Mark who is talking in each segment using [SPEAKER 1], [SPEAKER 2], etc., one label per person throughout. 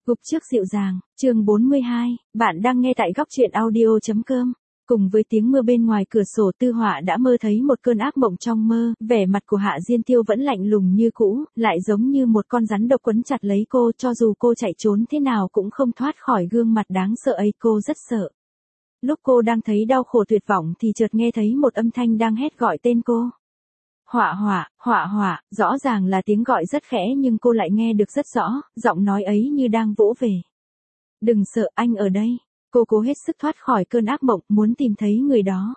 [SPEAKER 1] Gục trước dịu dàng, chương 42, bạn đang nghe tại góc truyện audio.com. Cùng với tiếng mưa bên ngoài cửa sổ, Tư Họa đã mơ thấy một cơn ác mộng trong mơ, vẻ mặt của Hạ Diên Tiêu vẫn lạnh lùng như cũ, lại giống như một con rắn độc quấn chặt lấy cô, cho dù cô chạy trốn thế nào cũng không thoát khỏi gương mặt đáng sợ ấy, cô rất sợ. Lúc cô đang thấy đau khổ tuyệt vọng thì chợt nghe thấy một âm thanh đang hét gọi tên cô. Họa họa, họa họa, rõ ràng là tiếng gọi rất khẽ nhưng cô lại nghe được rất rõ, giọng nói ấy như đang vỗ về. Đừng sợ, anh ở đây. Cô cố hết sức thoát khỏi cơn ác mộng, muốn tìm thấy người đó.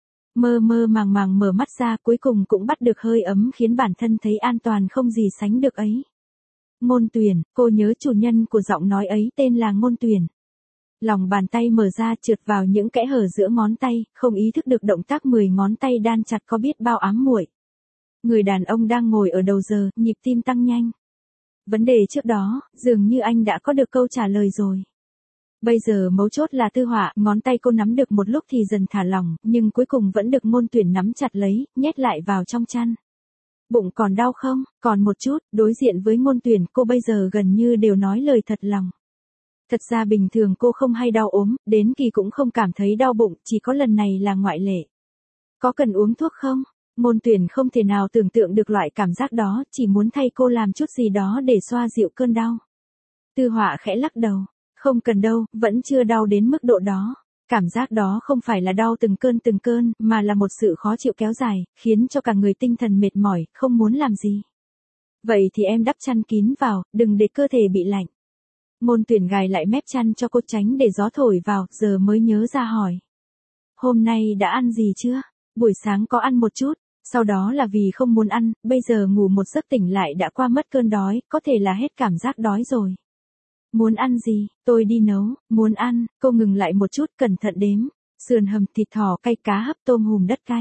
[SPEAKER 1] Mơ mơ màng màng mở mắt ra, cuối cùng cũng bắt được hơi ấm khiến bản thân thấy an toàn không gì sánh được ấy. Ngôn Tuyền, cô nhớ chủ nhân của giọng nói ấy tên là Ngôn Tuyền. Lòng bàn tay mở ra trượt vào những kẽ hở giữa ngón tay, không ý thức được động tác 10 ngón tay đan chặt có biết bao ám muội. Người đàn ông đang ngồi ở đầu giờ, nhịp tim tăng nhanh. Vấn đề trước đó, dường như anh đã có được câu trả lời rồi. Bây giờ mấu chốt là Tư Họa, ngón tay cô nắm được một lúc thì dần thả lỏng, nhưng cuối cùng vẫn được Ngôn Tuyển nắm chặt lấy, nhét lại vào trong chăn. Bụng còn đau không? Còn một chút, đối diện với Ngôn Tuyển, cô bây giờ gần như đều nói lời thật lòng. Thật ra bình thường cô không hay đau ốm, đến kỳ cũng không cảm thấy đau bụng, chỉ có lần này là ngoại lệ. Có cần uống thuốc không? Ngôn Tuyển không thể nào tưởng tượng được loại cảm giác đó, chỉ muốn thay cô làm chút gì đó để xoa dịu cơn đau. Tư Họa khẽ lắc đầu. Không cần đâu, vẫn chưa đau đến mức độ đó. Cảm giác đó không phải là đau từng cơn, mà là một sự khó chịu kéo dài, khiến cho cả người tinh thần mệt mỏi, không muốn làm gì. Vậy thì em đắp chăn kín vào, đừng để cơ thể bị lạnh. Ngôn Tuyển gài lại mép chăn cho cô tránh để gió thổi vào, giờ mới nhớ ra hỏi. Hôm nay đã ăn gì chưa? Buổi sáng có ăn một chút, sau đó là vì không muốn ăn, bây giờ ngủ một giấc tỉnh lại đã qua mất cơn đói, có thể là hết cảm giác đói rồi. Muốn ăn gì, tôi đi nấu, muốn ăn, cô ngừng lại một chút cẩn thận đếm, sườn hầm thịt thỏ cay cá hấp tôm hùm đất cay.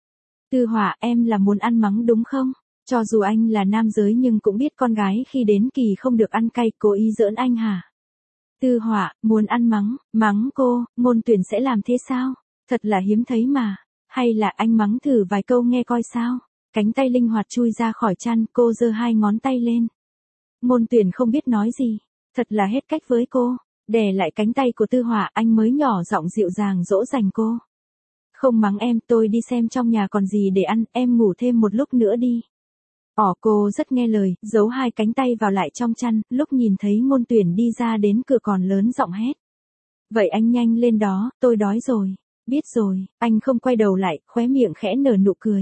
[SPEAKER 1] Tư Họa, em là muốn ăn mắng đúng không? Cho dù anh là nam giới nhưng cũng biết con gái khi đến kỳ không được ăn cay, cố ý giỡn anh hả? Tư Họa, muốn ăn mắng cô, Ngôn Tuyển sẽ làm thế sao? Thật là hiếm thấy mà, hay là anh mắng thử vài câu nghe coi sao? Cánh tay linh hoạt chui ra khỏi chăn, cô giơ 2 ngón tay lên. Ngôn Tuyển không biết nói gì. Thật là hết cách với cô. Đè lại cánh tay của Tư Họa, anh mới nhỏ giọng dịu dàng dỗ dành cô. Không mắng em, tôi đi xem trong nhà còn gì để ăn, em ngủ thêm một lúc nữa đi. Cô rất nghe lời, giấu 2 cánh tay vào lại trong chăn, lúc nhìn thấy Ngôn Tuyển đi ra đến cửa còn lớn giọng hét. Vậy anh nhanh lên đó, tôi đói rồi. Biết rồi, anh không quay đầu lại, khóe miệng khẽ nở nụ cười.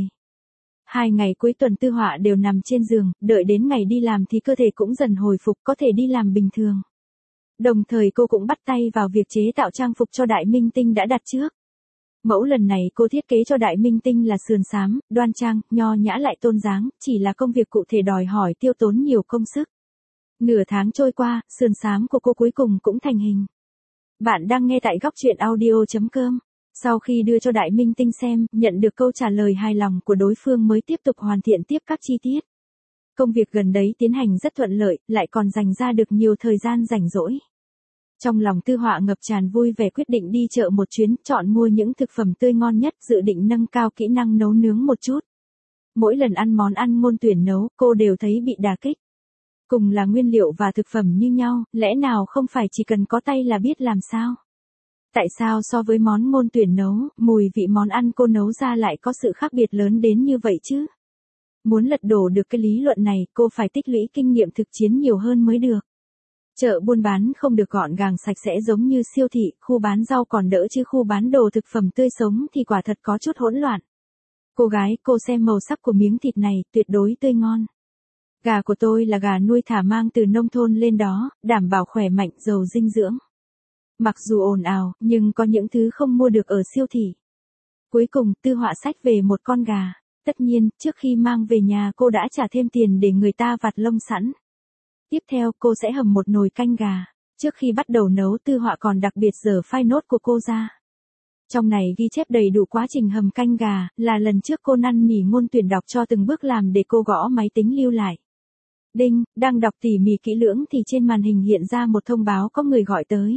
[SPEAKER 1] 2 ngày cuối tuần Tư Họa đều nằm trên giường, đợi đến ngày đi làm thì cơ thể cũng dần hồi phục, có thể đi làm bình thường. Đồng thời cô cũng bắt tay vào việc chế tạo trang phục cho Đại Minh Tinh đã đặt trước. Mẫu lần này cô thiết kế cho Đại Minh Tinh là sườn xám, đoan trang, nho nhã lại tôn dáng, chỉ là công việc cụ thể đòi hỏi tiêu tốn nhiều công sức. Nửa tháng trôi qua, sườn xám của cô cuối cùng cũng thành hình. Bạn đang nghe tại góc truyện audio.com. Sau khi đưa cho Đại Minh Tinh xem, nhận được câu trả lời hài lòng của đối phương mới tiếp tục hoàn thiện tiếp các chi tiết. Công việc gần đấy tiến hành rất thuận lợi, lại còn dành ra được nhiều thời gian rảnh rỗi. Trong lòng Tư Họa ngập tràn vui vẻ quyết định đi chợ một chuyến, chọn mua những thực phẩm tươi ngon nhất, dự định nâng cao kỹ năng nấu nướng một chút. Mỗi lần ăn món ăn Ngôn Tuyển nấu, cô đều thấy bị đả kích. Cùng là nguyên liệu và thực phẩm như nhau, lẽ nào không phải chỉ cần có tay là biết làm sao? Tại sao so với món Ngôn Tuyển nấu, mùi vị món ăn cô nấu ra lại có sự khác biệt lớn đến như vậy chứ? Muốn lật đổ được cái lý luận này, cô phải tích lũy kinh nghiệm thực chiến nhiều hơn mới được. Chợ buôn bán không được gọn gàng sạch sẽ giống như siêu thị, khu bán rau còn đỡ chứ khu bán đồ thực phẩm tươi sống thì quả thật có chút hỗn loạn. Cô gái, cô xem màu sắc của miếng thịt này, tuyệt đối tươi ngon. Gà của tôi là gà nuôi thả mang từ nông thôn lên đó, đảm bảo khỏe mạnh, giàu dinh dưỡng. Mặc dù ồn ào, nhưng có những thứ không mua được ở siêu thị. Cuối cùng, Tư Họa xách về một con gà. Tất nhiên, trước khi mang về nhà cô đã trả thêm tiền để người ta vặt lông sẵn. Tiếp theo, cô sẽ hầm một nồi canh gà. Trước khi bắt đầu nấu, Tư Họa còn đặc biệt dở file note của cô ra. Trong này ghi chép đầy đủ quá trình hầm canh gà, là lần trước cô năn nỉ Ngôn Tuyển đọc cho từng bước làm để cô gõ máy tính lưu lại. Đinh, đang đọc tỉ mỉ kỹ lưỡng thì trên màn hình hiện ra một thông báo có người gọi tới.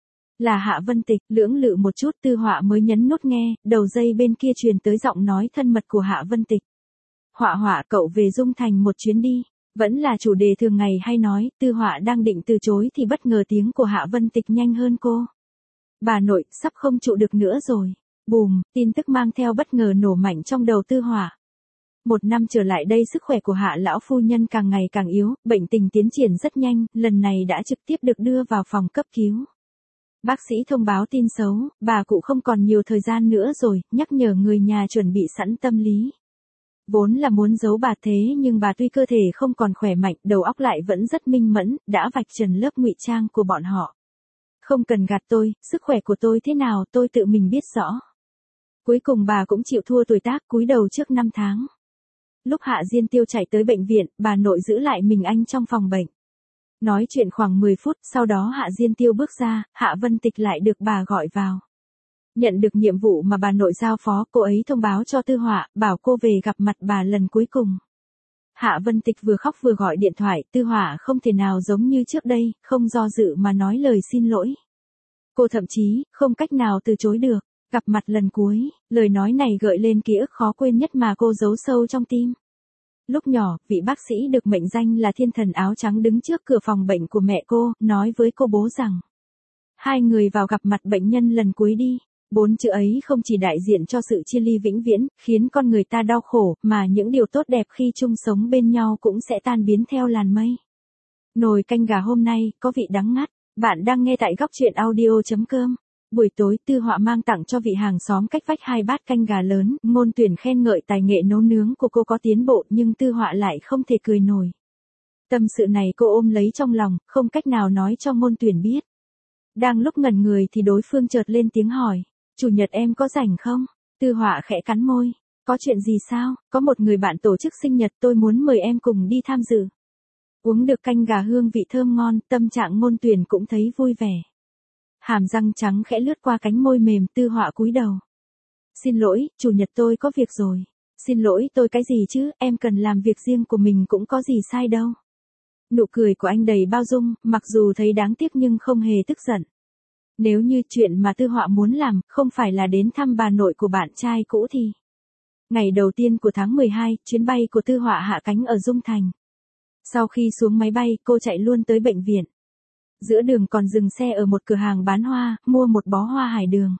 [SPEAKER 1] Là Hạ Vân Tịch, lưỡng lự một chút Tư Họa mới nhấn nút nghe, đầu dây bên kia truyền tới giọng nói thân mật của Hạ Vân Tịch. Họa, cậu về Dung Thành một chuyến đi. Vẫn là chủ đề thường ngày hay nói, Tư Họa đang định từ chối thì bất ngờ tiếng của Hạ Vân Tịch nhanh hơn cô. Bà nội, sắp không trụ được nữa rồi. Bùm, tin tức mang theo bất ngờ nổ mạnh trong đầu Tư Họa. 1 năm trở lại đây sức khỏe của Hạ lão phu nhân càng ngày càng yếu, bệnh tình tiến triển rất nhanh, lần này đã trực tiếp được đưa vào phòng cấp cứu. Bác sĩ thông báo tin xấu, bà cụ không còn nhiều thời gian nữa rồi, nhắc nhở người nhà chuẩn bị sẵn tâm lý. Vốn là muốn giấu bà thế nhưng bà tuy cơ thể không còn khỏe mạnh, đầu óc lại vẫn rất minh mẫn, đã vạch trần lớp ngụy trang của bọn họ. Không cần gạt tôi, sức khỏe của tôi thế nào tôi tự mình biết rõ. Cuối cùng bà cũng chịu thua tuổi tác, cúi đầu trước 5 tháng. Lúc Hạ Diên Tiêu chạy tới bệnh viện, bà nội giữ lại mình anh trong phòng bệnh. Nói chuyện khoảng 10 phút, sau đó Hạ Diên Tiêu bước ra, Hạ Vân Tịch lại được bà gọi vào. Nhận được nhiệm vụ mà bà nội giao phó, cô ấy thông báo cho Tư Họa, bảo cô về gặp mặt bà lần cuối cùng. Hạ Vân Tịch vừa khóc vừa gọi điện thoại, Tư Họa không thể nào giống như trước đây, không do dự mà nói lời xin lỗi. Cô thậm chí, không cách nào từ chối được. Gặp mặt lần cuối, lời nói này gợi lên ký ức khó quên nhất mà cô giấu sâu trong tim. Lúc nhỏ, vị bác sĩ được mệnh danh là thiên thần áo trắng đứng trước cửa phòng bệnh của mẹ cô, nói với cô bố rằng: hai người vào gặp mặt bệnh nhân lần cuối đi. 4 chữ ấy không chỉ đại diện cho sự chia ly vĩnh viễn, khiến con người ta đau khổ, mà những điều tốt đẹp khi chung sống bên nhau cũng sẽ tan biến theo làn mây. Nồi canh gà hôm nay, có vị đắng ngắt. Bạn đang nghe tại góc truyện audio.com. Buổi tối Tư Họa mang tặng cho vị hàng xóm cách vách 2 bát canh gà lớn, Ngôn Tuyển khen ngợi tài nghệ nấu nướng của cô có tiến bộ nhưng Tư Họa lại không thể cười nổi. Tâm sự này cô ôm lấy trong lòng, không cách nào nói cho Ngôn Tuyển biết. Đang lúc ngẩn người thì đối phương chợt lên tiếng hỏi: chủ nhật em có rảnh không? Tư Họa khẽ cắn môi. Có chuyện gì sao? Có một người bạn tổ chức sinh nhật, tôi muốn mời em cùng đi tham dự. Uống được canh gà hương vị thơm ngon, tâm trạng Ngôn Tuyển cũng thấy vui vẻ. Hàm răng trắng khẽ lướt qua cánh môi mềm, Tư Họa cúi đầu. Xin lỗi, chủ nhật tôi có việc rồi. Xin lỗi tôi cái gì chứ, em cần làm việc riêng của mình cũng có gì sai đâu. Nụ cười của anh đầy bao dung, mặc dù thấy đáng tiếc nhưng không hề tức giận. Nếu như chuyện mà Tư Họa muốn làm, không phải là đến thăm bà nội của bạn trai cũ thì... Ngày đầu tiên của tháng 12, chuyến bay của Tư Họa hạ cánh ở Dung Thành. Sau khi xuống máy bay, cô chạy luôn tới bệnh viện. Giữa đường còn dừng xe ở một cửa hàng bán hoa, mua một bó hoa hải đường.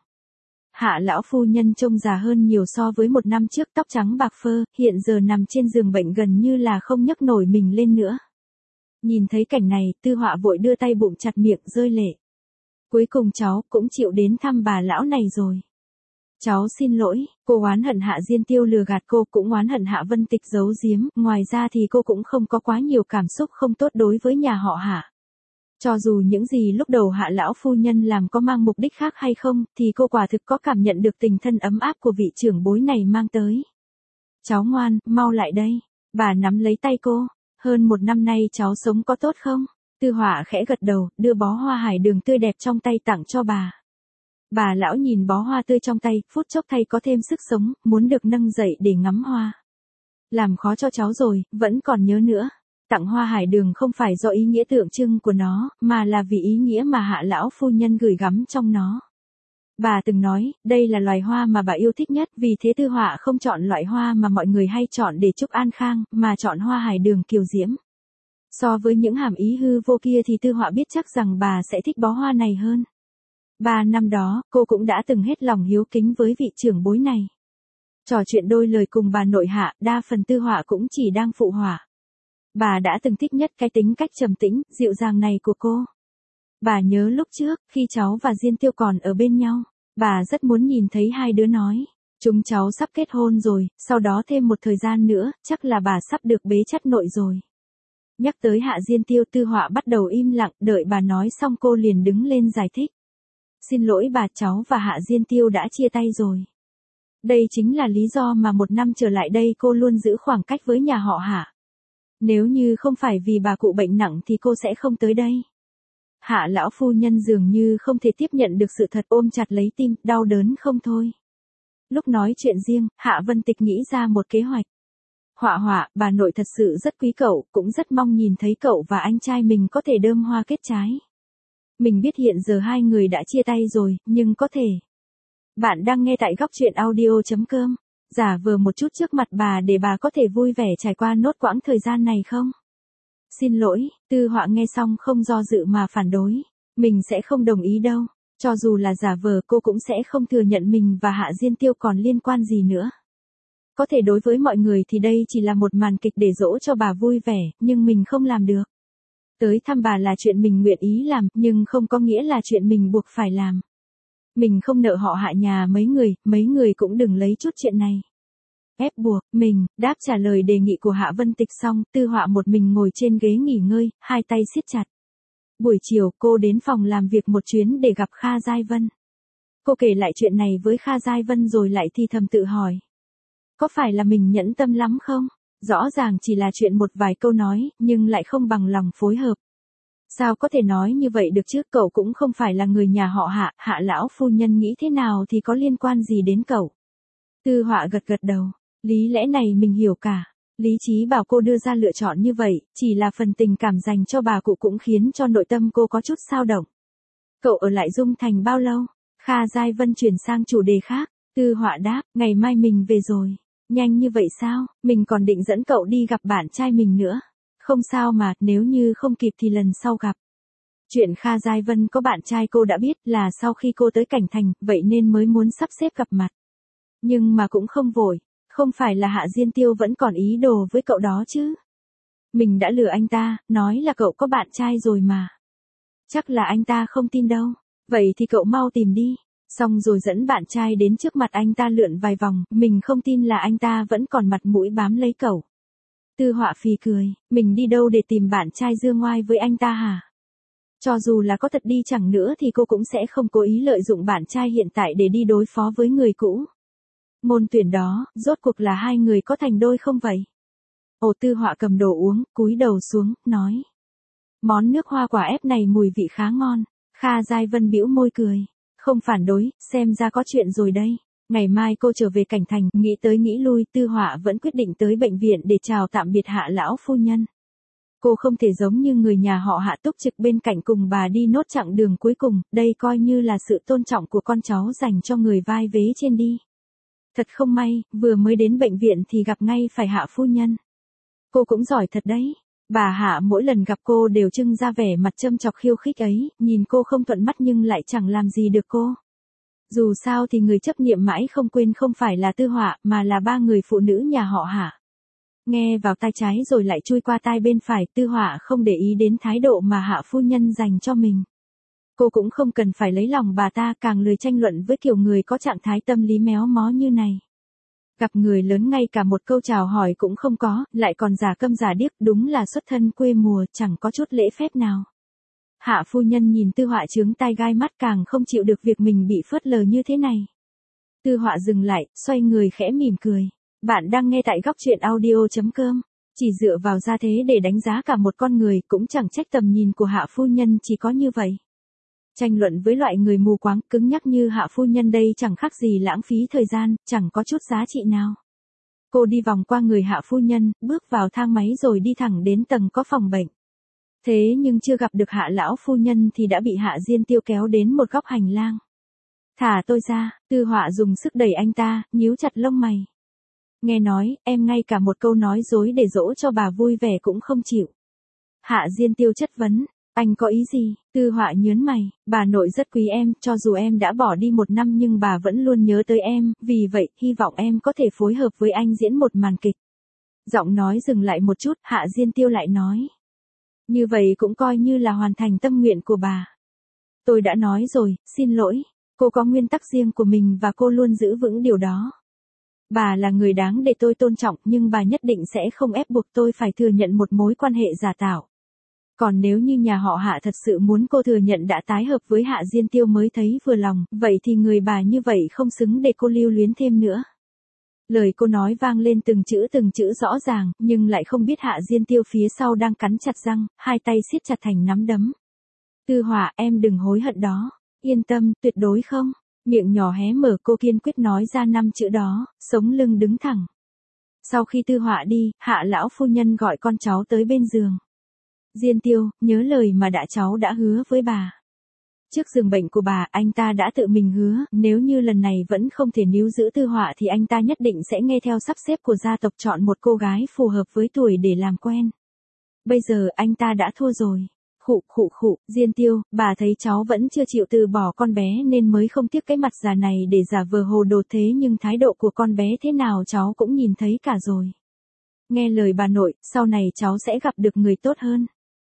[SPEAKER 1] Hạ lão phu nhân trông già hơn nhiều so với 1 năm trước, tóc trắng bạc phơ, hiện giờ nằm trên giường bệnh gần như là không nhấc nổi mình lên nữa. Nhìn thấy cảnh này, Tư Họa vội đưa tay bụng chặt miệng rơi lệ. Cuối cùng cháu cũng chịu đến thăm bà lão này rồi. Cháu xin lỗi, cô oán hận Hạ Diên Tiêu lừa gạt cô, cũng oán hận Hạ Vân Tịch giấu giếm, ngoài ra thì cô cũng không có quá nhiều cảm xúc không tốt đối với nhà họ Hạ. Cho dù những gì lúc đầu Hạ lão phu nhân làm có mang mục đích khác hay không, thì cô quả thực có cảm nhận được tình thân ấm áp của vị trưởng bối này mang tới. Cháu ngoan, mau lại đây. Bà nắm lấy tay cô. Hơn 1 năm nay cháu sống có tốt không? Tư Họa khẽ gật đầu, đưa bó hoa hải đường tươi đẹp trong tay tặng cho bà. Bà lão nhìn bó hoa tươi trong tay, phút chốc thay có thêm sức sống, muốn được nâng dậy để ngắm hoa. Làm khó cho cháu rồi, vẫn còn nhớ nữa. Tặng hoa hải đường không phải do ý nghĩa tượng trưng của nó, mà là vì ý nghĩa mà Hạ lão phu nhân gửi gắm trong nó. Bà từng nói, đây là loài hoa mà bà yêu thích nhất, vì thế Tư Họa không chọn loại hoa mà mọi người hay chọn để chúc an khang, mà chọn hoa hải đường kiều diễm. So với những hàm ý hư vô kia thì Tư Họa biết chắc rằng bà sẽ thích bó hoa này hơn. 3 năm đó, cô cũng đã từng hết lòng hiếu kính với vị trưởng bối này. Trò chuyện đôi lời cùng bà nội Hạ, đa phần Tư Họa cũng chỉ đang phụ họa. Bà đã từng thích nhất cái tính cách trầm tĩnh, dịu dàng này của cô. Bà nhớ lúc trước, khi cháu và Diên Tiêu còn ở bên nhau, bà rất muốn nhìn thấy hai đứa nói. Chúng cháu sắp kết hôn rồi, sau đó thêm một thời gian nữa, chắc là bà sắp được bế chắt nội rồi. Nhắc tới Hạ Diên Tiêu, Tư Họa bắt đầu im lặng, đợi bà nói xong cô liền đứng lên giải thích. Xin lỗi bà, cháu và Hạ Diên Tiêu đã chia tay rồi. Đây chính là lý do mà 1 năm trở lại đây cô luôn giữ khoảng cách với nhà họ Hạ. Nếu như không phải vì bà cụ bệnh nặng thì cô sẽ không tới đây. Hạ lão phu nhân dường như không thể tiếp nhận được sự thật, ôm chặt lấy tim, đau đớn không thôi. Lúc nói chuyện riêng, Hạ Vân Tịch nghĩ ra một kế hoạch. Họa, bà nội thật sự rất quý cậu, cũng rất mong nhìn thấy cậu và anh trai mình có thể đơm hoa kết trái. Mình biết hiện giờ hai người đã chia tay rồi, nhưng có thể. Bạn đang nghe tại góc truyện audio.com. Giả vờ một chút trước mặt bà để bà có thể vui vẻ trải qua nốt quãng thời gian này không? Xin lỗi, Tư Họa nghe xong không do dự mà phản đối. Mình sẽ không đồng ý đâu. Cho dù là giả vờ cô cũng sẽ không thừa nhận mình và Hạ Diên Tiêu còn liên quan gì nữa. Có thể đối với mọi người thì đây chỉ là một màn kịch để dỗ cho bà vui vẻ, nhưng mình không làm được. Tới thăm bà là chuyện mình nguyện ý làm, nhưng không có nghĩa là chuyện mình buộc phải làm. Mình không nợ họ Hạ nhà mấy người cũng đừng lấy chút chuyện này ép buộc mình. Đáp trả lời đề nghị của Hạ Vân Tịch xong, Tư Họa một mình ngồi trên ghế nghỉ ngơi, hai tay siết chặt. Buổi chiều cô đến phòng làm việc một chuyến để gặp Kha Giai Vân. Cô kể lại chuyện này với Kha Giai Vân rồi lại thì thầm tự hỏi. Có phải là mình nhẫn tâm lắm không? Rõ ràng chỉ là chuyện một vài câu nói, nhưng lại không bằng lòng phối hợp. Sao có thể nói như vậy được chứ, cậu cũng không phải là người nhà họ Hạ, Hạ lão phu nhân nghĩ thế nào thì có liên quan gì đến cậu. Tư Họa gật gật đầu, lý lẽ này mình hiểu cả. Lý trí bảo cô đưa ra lựa chọn như vậy, chỉ là phần tình cảm dành cho bà cụ cũng khiến cho nội tâm cô có chút xao động. Cậu ở lại Dung Thành bao lâu? Kha Giai Vân chuyển sang chủ đề khác. Tư Họa đáp, ngày mai mình về rồi. Nhanh như vậy sao, mình còn định dẫn cậu đi gặp bạn trai mình nữa. Không sao mà, nếu như không kịp thì lần sau gặp. Chuyện Kha Giai Vân có bạn trai cô đã biết là sau khi cô tới Cảnh Thành, vậy nên mới muốn sắp xếp gặp mặt. Nhưng mà cũng không vội, không phải là Hạ Diên Tiêu vẫn còn ý đồ với cậu đó chứ. Mình đã lừa anh ta, nói là cậu có bạn trai rồi mà. Chắc là anh ta không tin đâu, vậy thì cậu mau tìm đi. Xong rồi dẫn bạn trai đến trước mặt anh ta lượn vài vòng, mình không tin là anh ta vẫn còn mặt mũi bám lấy cậu. Tư Họa phì cười, mình đi đâu để tìm bạn trai dương ngoai với anh ta hả? Cho dù là có thật đi chẳng nữa thì cô cũng sẽ không cố ý lợi dụng bạn trai hiện tại để đi đối phó với người cũ. Môn tuyển đó, rốt cuộc là hai người có thành đôi không vậy? Ồ, Tư Họa cầm đồ uống, cúi đầu xuống, nói. Món nước hoa quả ép này mùi vị khá ngon. Kha Giai Vân bĩu môi cười. Không phản đối, xem ra có chuyện rồi đây. Ngày mai cô trở về Cảnh Thành, nghĩ tới nghĩ lui, Tư Họa vẫn quyết định tới bệnh viện để chào tạm biệt Hạ lão phu nhân. Cô không thể giống như người nhà họ Hạ túc trực bên cạnh cùng bà đi nốt chặng đường cuối cùng, đây coi như là sự tôn trọng của con cháu dành cho người vai vế trên đi. Thật không may, vừa mới đến bệnh viện thì gặp ngay phải Hạ phu nhân. Cô cũng giỏi thật đấy. Bà Hạ mỗi lần gặp cô đều trưng ra vẻ mặt châm chọc khiêu khích ấy, nhìn cô không thuận mắt nhưng lại chẳng làm gì được cô. Dù sao thì người chấp niệm mãi không quên không phải là Tư Họa mà là ba người phụ nữ nhà họ Hạ. Nghe vào tai trái rồi lại chui qua tai bên phải, Tư Họa không để ý đến thái độ mà Hạ phu nhân dành cho mình. Cô cũng không cần phải lấy lòng bà ta, càng lười tranh luận với kiểu người có trạng thái tâm lý méo mó như này. Gặp người lớn ngay cả một câu chào hỏi cũng không có, lại còn giả câm giả điếc, đúng là xuất thân quê mùa, chẳng có chút lễ phép nào. Hạ phu nhân nhìn Tư Họa chướng tai gai mắt, càng không chịu được việc mình bị phớt lờ như thế này. Tư Họa dừng lại, xoay người khẽ mỉm cười. Bạn đang nghe tại góc truyện audio.com. Chỉ dựa vào gia thế để đánh giá cả một con người cũng chẳng trách tầm nhìn của Hạ phu nhân chỉ có như vậy. Tranh luận với loại người mù quáng, cứng nhắc như Hạ phu nhân đây chẳng khác gì lãng phí thời gian, chẳng có chút giá trị nào. Cô đi vòng qua người Hạ phu nhân, bước vào thang máy rồi đi thẳng đến tầng có phòng bệnh. Thế nhưng chưa gặp được Hạ lão phu nhân thì đã bị Hạ Diên Tiêu kéo đến một góc hành lang. Thả tôi ra, Tư Họa dùng sức đẩy anh ta, nhíu chặt lông mày. Nghe nói, em ngay cả một câu nói dối để dỗ cho bà vui vẻ cũng không chịu. Hạ Diên Tiêu chất vấn, anh có ý gì? Tư Họa nhớn mày, bà nội rất quý em, cho dù em đã bỏ đi 1 năm nhưng bà vẫn luôn nhớ tới em, vì vậy, hy vọng em có thể phối hợp với anh diễn một màn kịch. Giọng nói dừng lại một chút, Hạ Diên Tiêu lại nói. Như vậy cũng coi như là hoàn thành tâm nguyện của bà. Tôi đã nói rồi, xin lỗi, cô có nguyên tắc riêng của mình và cô luôn giữ vững điều đó. Bà là người đáng để tôi tôn trọng nhưng bà nhất định sẽ không ép buộc tôi phải thừa nhận một mối quan hệ giả tạo. Còn nếu như nhà họ Hạ thật sự muốn cô thừa nhận đã tái hợp với Hạ Diên Tiêu mới thấy vừa lòng, vậy thì người bà như vậy không xứng để cô lưu luyến thêm nữa. Lời cô nói vang lên từng chữ rõ ràng, nhưng lại không biết Hạ Diên Tiêu phía sau đang cắn chặt răng, hai tay siết chặt thành nắm đấm. Tư Họa, em đừng hối hận đó. Yên tâm, tuyệt đối không. Miệng nhỏ hé mở, cô kiên quyết nói ra 5 chữ đó, sống lưng đứng thẳng. Sau khi Tư Họa đi, Hạ lão phu nhân gọi con cháu tới bên giường. Diên Tiêu, nhớ lời mà cháu đã hứa với bà. Trước giường bệnh của bà, anh ta đã tự mình hứa, nếu như lần này vẫn không thể níu giữ Tư Họa thì anh ta nhất định sẽ nghe theo sắp xếp của gia tộc chọn một cô gái phù hợp với tuổi để làm quen. Bây giờ anh ta đã thua rồi. Khụ khụ khụ, Diên Tiêu, bà thấy cháu vẫn chưa chịu từ bỏ con bé nên mới không tiếc cái mặt già này để giả vờ hồ đồ thế nhưng thái độ của con bé thế nào cháu cũng nhìn thấy cả rồi. Nghe lời bà nội, sau này cháu sẽ gặp được người tốt hơn.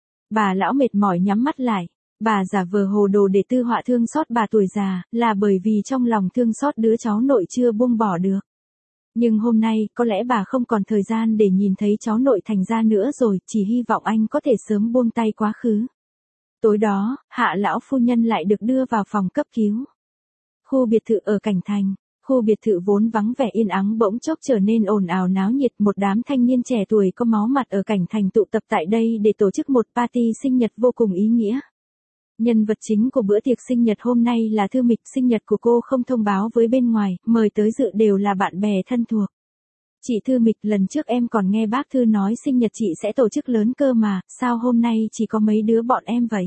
[SPEAKER 1] Bà lão mệt mỏi nhắm mắt lại. Bà giả vờ hồ đồ để Tư Họa thương xót bà tuổi già, là bởi vì trong lòng thương xót đứa cháu nội chưa buông bỏ được. Nhưng hôm nay, có lẽ bà không còn thời gian để nhìn thấy cháu nội thành ra nữa rồi, chỉ hy vọng anh có thể sớm buông tay quá khứ. Tối đó, Hạ lão phu nhân lại được đưa vào phòng cấp cứu. Khu biệt thự ở Cảnh Thành. Khu biệt thự vốn vắng vẻ yên ắng bỗng chốc trở nên ồn ào náo nhiệt, một đám thanh niên trẻ tuổi có máu mặt ở Cảnh Thành tụ tập tại đây để tổ chức một party sinh nhật vô cùng ý nghĩa. Nhân vật chính của bữa tiệc sinh nhật hôm nay là Thư Mịch, sinh nhật của cô không thông báo với bên ngoài, mời tới dự đều là bạn bè thân thuộc. Chị Thư Mịch, lần trước em còn nghe bác Thư nói sinh nhật chị sẽ tổ chức lớn cơ mà, sao hôm nay chỉ có mấy đứa bọn em vậy?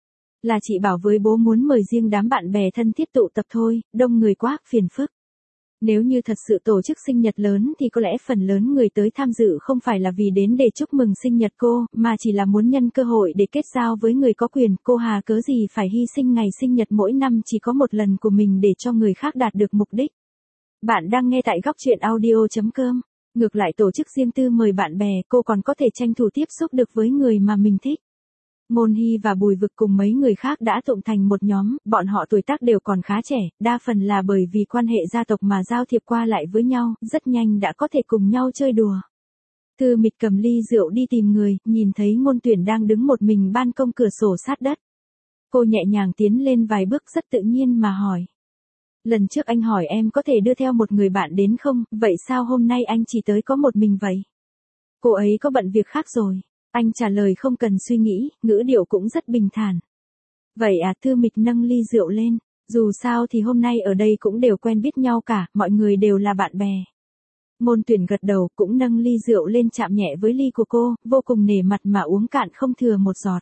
[SPEAKER 1] Là chị bảo với bố muốn mời riêng đám bạn bè thân thiết tụ tập thôi, đông người quá, phiền phức. Nếu như thật sự tổ chức sinh nhật lớn thì có lẽ phần lớn người tới tham dự không phải là vì đến để chúc mừng sinh nhật cô, mà chỉ là muốn nhân cơ hội để kết giao với người có quyền. Cô hà cớ gì phải hy sinh ngày sinh nhật mỗi năm chỉ có một lần của mình để cho người khác đạt được mục đích. Bạn đang nghe tại góc truyện audio.com. Ngược lại tổ chức riêng tư mời bạn bè, cô còn có thể tranh thủ tiếp xúc được với người mà mình thích. Ngôn Hy và Bùi Vực cùng mấy người khác đã tụng thành một nhóm, bọn họ tuổi tác đều còn khá trẻ, đa phần là bởi vì quan hệ gia tộc mà giao thiệp qua lại với nhau, rất nhanh đã có thể cùng nhau chơi đùa. Thư Mịch cầm ly rượu đi tìm người, nhìn thấy Ngôn Tuyển đang đứng một mình ban công cửa sổ sát đất. Cô nhẹ nhàng tiến lên vài bước rất tự nhiên mà hỏi. Lần trước anh hỏi em có thể đưa theo một người bạn đến không, vậy sao hôm nay anh chỉ tới có một mình vậy? Cô ấy có bận việc khác rồi. Anh trả lời không cần suy nghĩ, ngữ điệu cũng rất bình thản. Vậy à, Thư Mịch nâng ly rượu lên, dù sao thì hôm nay ở đây cũng đều quen biết nhau cả, mọi người đều là bạn bè. Ngôn Tuyển gật đầu, cũng nâng ly rượu lên chạm nhẹ với ly của cô, vô cùng nể mặt mà uống cạn không thừa một giọt.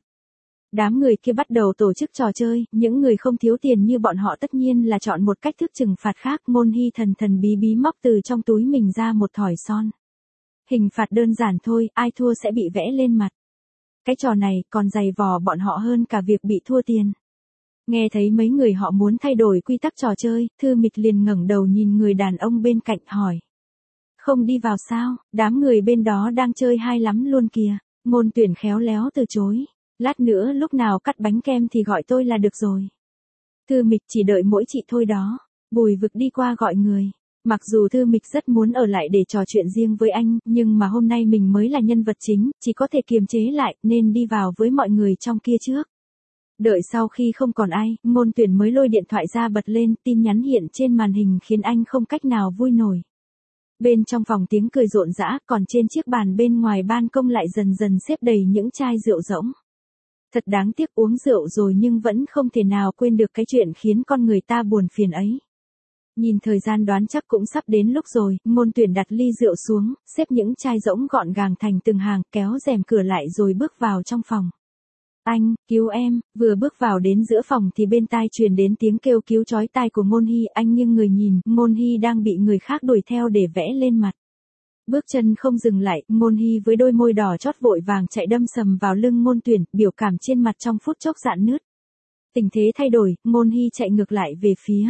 [SPEAKER 1] Đám người kia bắt đầu tổ chức trò chơi, những người không thiếu tiền như bọn họ tất nhiên là chọn một cách thức trừng phạt khác. Ngôn Hy thần thần bí bí móc từ trong túi mình ra một thỏi son. Hình phạt đơn giản thôi, ai thua sẽ bị vẽ lên mặt. Cái trò này còn dày vò bọn họ hơn cả việc bị thua tiền. Nghe thấy mấy người họ muốn thay đổi quy tắc trò chơi, Thư Mịch liền ngẩng đầu nhìn người đàn ông bên cạnh hỏi. Không đi vào sao, đám người bên đó đang chơi hay lắm luôn kìa. Ngôn Tuyển khéo léo từ chối. Lát nữa lúc nào cắt bánh kem thì gọi tôi là được rồi. Thư Mịch chỉ đợi mỗi chị thôi đó. Bùi Vực đi qua gọi người. Mặc dù Thư Mịch rất muốn ở lại để trò chuyện riêng với anh, nhưng mà hôm nay mình mới là nhân vật chính, chỉ có thể kiềm chế lại, nên đi vào với mọi người trong kia trước. Đợi sau khi không còn ai, Ngôn Tuyển mới lôi điện thoại ra bật lên, tin nhắn hiện trên màn hình khiến anh không cách nào vui nổi. Bên trong phòng tiếng cười rộn rã, còn trên chiếc bàn bên ngoài ban công lại dần dần xếp đầy những chai rượu rỗng. Thật đáng tiếc, uống rượu rồi nhưng vẫn không thể nào quên được cái chuyện khiến con người ta buồn phiền ấy. Nhìn thời gian đoán chắc cũng sắp đến lúc rồi, Ngôn Tuyển đặt ly rượu xuống, xếp những chai rỗng gọn gàng thành từng hàng, kéo rèm cửa lại rồi bước vào trong phòng. Anh, cứu em, vừa bước vào đến giữa phòng thì bên tai truyền đến tiếng kêu cứu chói tai của Ngôn Hy. Anh nghiêng người nhìn, Ngôn Hy đang bị người khác đuổi theo để vẽ lên mặt. Bước chân không dừng lại, Ngôn Hy với đôi môi đỏ chót vội vàng chạy đâm sầm vào lưng Ngôn Tuyển, biểu cảm trên mặt trong phút chốc rạn nứt. Tình thế thay đổi, Ngôn Hy chạy ngược lại về phía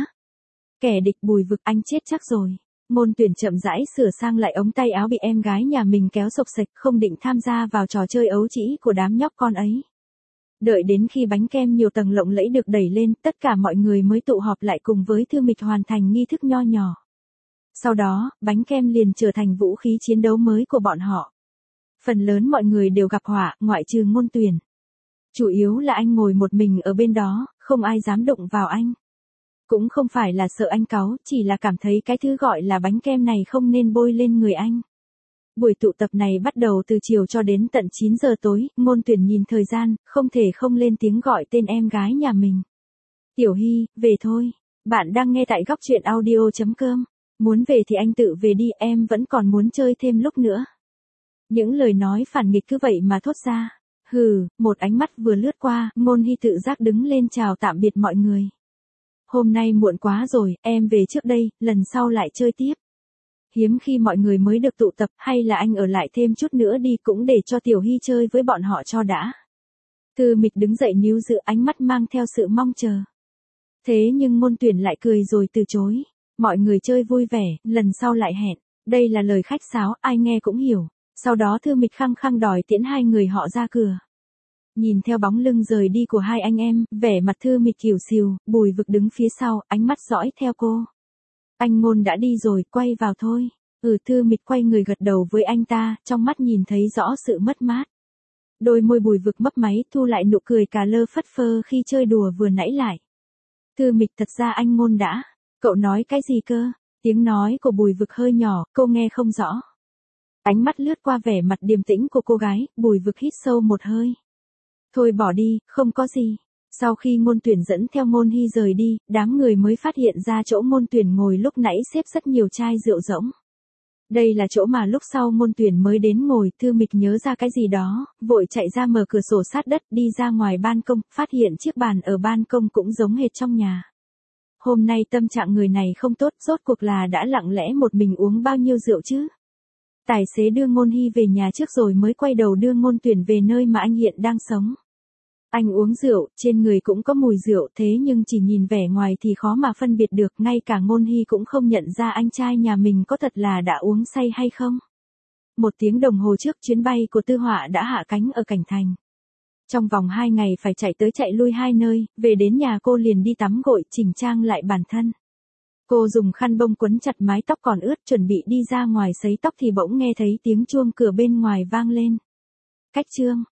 [SPEAKER 1] kẻ địch. Bùi Vực, anh chết chắc rồi. Ngôn Tuyển chậm rãi sửa sang lại ống tay áo bị em gái nhà mình kéo xộc xệch, không định tham gia vào trò chơi ấu trĩ của đám nhóc con ấy. Đợi đến khi bánh kem nhiều tầng lộng lẫy được đẩy lên, tất cả mọi người mới tụ họp lại cùng với Thư Mịch hoàn thành nghi thức nho nhỏ. Sau đó, bánh kem liền trở thành vũ khí chiến đấu mới của bọn họ. Phần lớn mọi người đều gặp họa, ngoại trừ Ngôn Tuyển. Chủ yếu là anh ngồi một mình ở bên đó, không ai dám đụng vào anh. Cũng không phải là sợ anh cáu, chỉ là cảm thấy cái thứ gọi là bánh kem này không nên bôi lên người anh. Buổi tụ tập này bắt đầu từ chiều cho đến tận 9 giờ tối, Ngôn Tuyển nhìn thời gian, không thể không lên tiếng gọi tên em gái nhà mình. Tiểu Hy, về thôi. Bạn đang nghe tại góc truyện audio.com. Muốn về thì anh tự về đi, em vẫn còn muốn chơi thêm lúc nữa. Những lời nói phản nghịch cứ vậy mà thốt ra. Hừ, một ánh mắt vừa lướt qua, Ngôn Hy tự giác đứng lên chào tạm biệt mọi người. Hôm nay muộn quá rồi, em về trước đây, lần sau lại chơi tiếp. hiếm khi mọi người mới được tụ tập, hay là anh ở lại thêm chút nữa đi cũng để cho Tiểu Hy chơi với bọn họ cho đã. Thư Mịch đứng dậy níu giữ, ánh mắt mang theo sự mong chờ. Thế nhưng Ngôn Tuyển lại cười rồi từ chối. Mọi người chơi vui vẻ, lần sau lại hẹn. Đây là lời khách sáo, ai nghe cũng hiểu. Sau đó Thư Mịch khăng khăng đòi tiễn hai người họ ra cửa. Nhìn theo bóng lưng rời đi của hai anh em, vẻ mặt Thư Mịch khỉu xiu, Bùi Vực đứng phía sau, ánh mắt dõi theo cô. Anh Ngôn đã đi rồi, quay vào thôi. Thư Mịch quay người gật đầu với anh ta, trong mắt nhìn thấy rõ sự mất mát. Đôi môi Bùi Vực mấp máy, thu lại nụ cười cà lơ phất phơ khi chơi đùa vừa nãy lại. Thư Mịch, thật ra anh Ngôn đã. Cậu nói cái gì cơ? Tiếng nói của Bùi Vực hơi nhỏ, cô nghe không rõ. Ánh mắt lướt qua vẻ mặt điềm tĩnh của cô gái, Bùi Vực hít sâu một hơi. Thôi bỏ đi, không có gì. Sau khi Ngôn Tuyển dẫn theo Ngôn Hy rời đi, đám người mới phát hiện ra chỗ Ngôn Tuyển ngồi lúc nãy xếp rất nhiều chai rượu rỗng. Đây là chỗ mà lúc sau Ngôn Tuyển mới đến ngồi. Thư Mịch nhớ ra cái gì đó, vội chạy ra mở cửa sổ sát đất đi ra ngoài ban công, phát hiện chiếc bàn ở ban công cũng giống hệt trong nhà. Hôm nay tâm trạng người này không tốt, rốt cuộc là đã lặng lẽ một mình uống bao nhiêu rượu chứ? Tài xế đưa Ngôn Hy về nhà trước rồi mới quay đầu đưa Ngôn Tuyển về nơi mà anh hiện đang sống. Anh uống rượu, trên người cũng có mùi rượu, thế nhưng chỉ nhìn vẻ ngoài thì khó mà phân biệt được, ngay cả Ngôn Hy cũng không nhận ra anh trai nhà mình có thật là đã uống say hay không. 1 tiếng đồng hồ trước, chuyến bay của Tư Họa đã hạ cánh ở Cảnh Thành. Trong vòng 2 ngày phải chạy tới chạy lui 2 nơi, về đến nhà cô liền đi tắm gội, chỉnh trang lại bản thân. Cô dùng khăn bông quấn chặt mái tóc còn ướt, chuẩn bị đi ra ngoài sấy tóc thì bỗng nghe thấy tiếng chuông cửa bên ngoài vang lên. Cách Trương.